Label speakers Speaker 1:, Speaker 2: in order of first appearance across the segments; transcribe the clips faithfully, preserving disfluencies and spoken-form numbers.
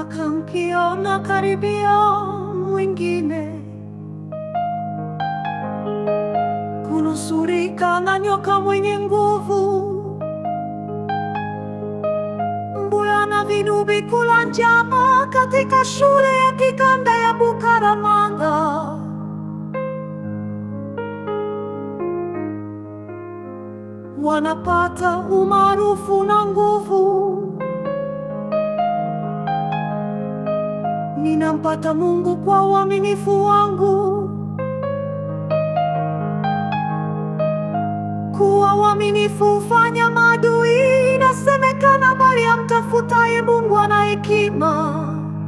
Speaker 1: mpaka mkiona karibia mwingine, kunusurika na nyoka mwenye nguvu, mbuya na vinubi kula njama katika shule ya kikanda ya Bukaramanga. Wanapata umaarufu na nguvu. Ninampata Mungu kwa uaminifu wangu. Kuwa uaminifu hufanya maadui. Inasemekana bali amtafutaye Mungu ana hekima.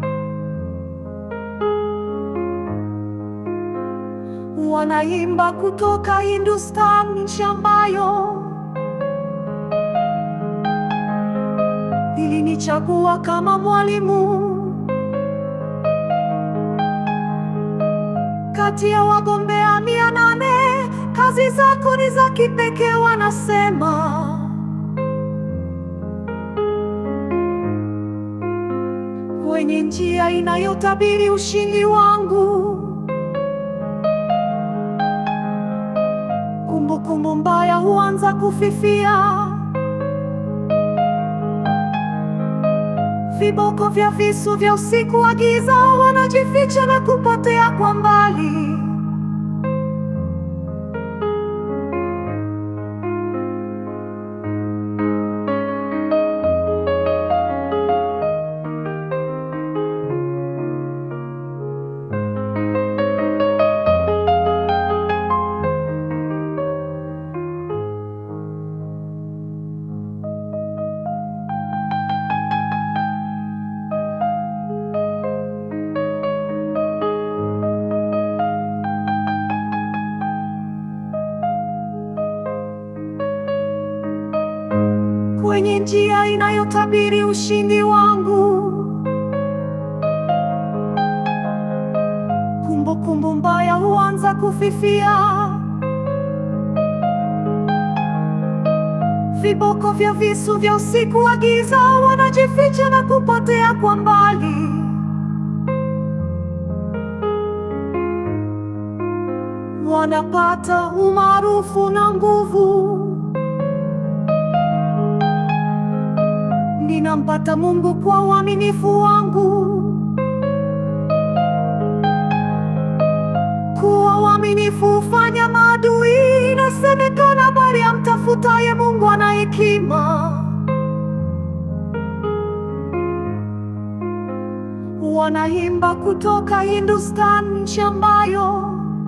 Speaker 1: Wanaimba kutoka Hindustan, nchi ambayo ilinichagua kama mwalimu. Kati ya wagombea mia nane, kazi zako ni za kipekee, wanasema. Kwenye njia inayotabiri ushindi wangu, kumbukumbu mbaya huanza kufifia. Viboko vya visu vya usiku wa giza wanajificha na kupotea kwa mbali. Kwenye njia inayotabiri ushindi wangu, kumbukumbu mbaya huanza kufifia. Viboko vya visu vya usiku wa giza wanajificha na kupotea kwa mbali. Wanapata umaarufu na nguvu. Ninampata Mungu kwa uaminifu wangu. Kuwa uaminifu hufanya maadui. Inasemekana bali amtafutaye Mungu ana hekima. Wanaimba kutoka Hindustan, nchi ambayo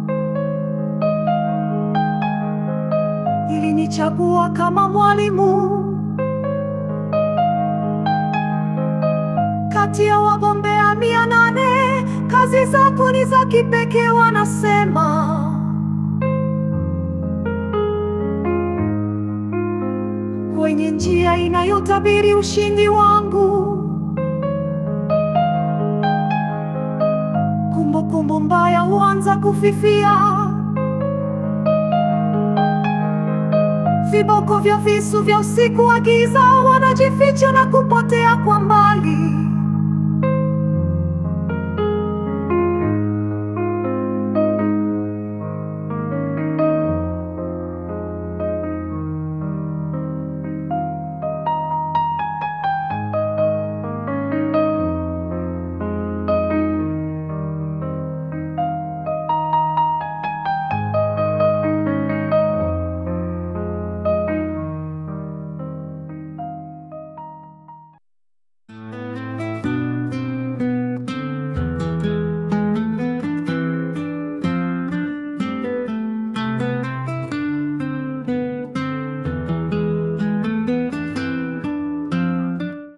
Speaker 1: ilinichagua kama mwalimu. Kati ya wagombea mia nane, kazi zako ni za kipekee, wanasema. Kwenye njia inayotabiri ushindi wangu, kumbukumbu mbaya huanza kufifia. Viboko vya visu vya usiku wa giza wanajificha na kupotea kwa mbali.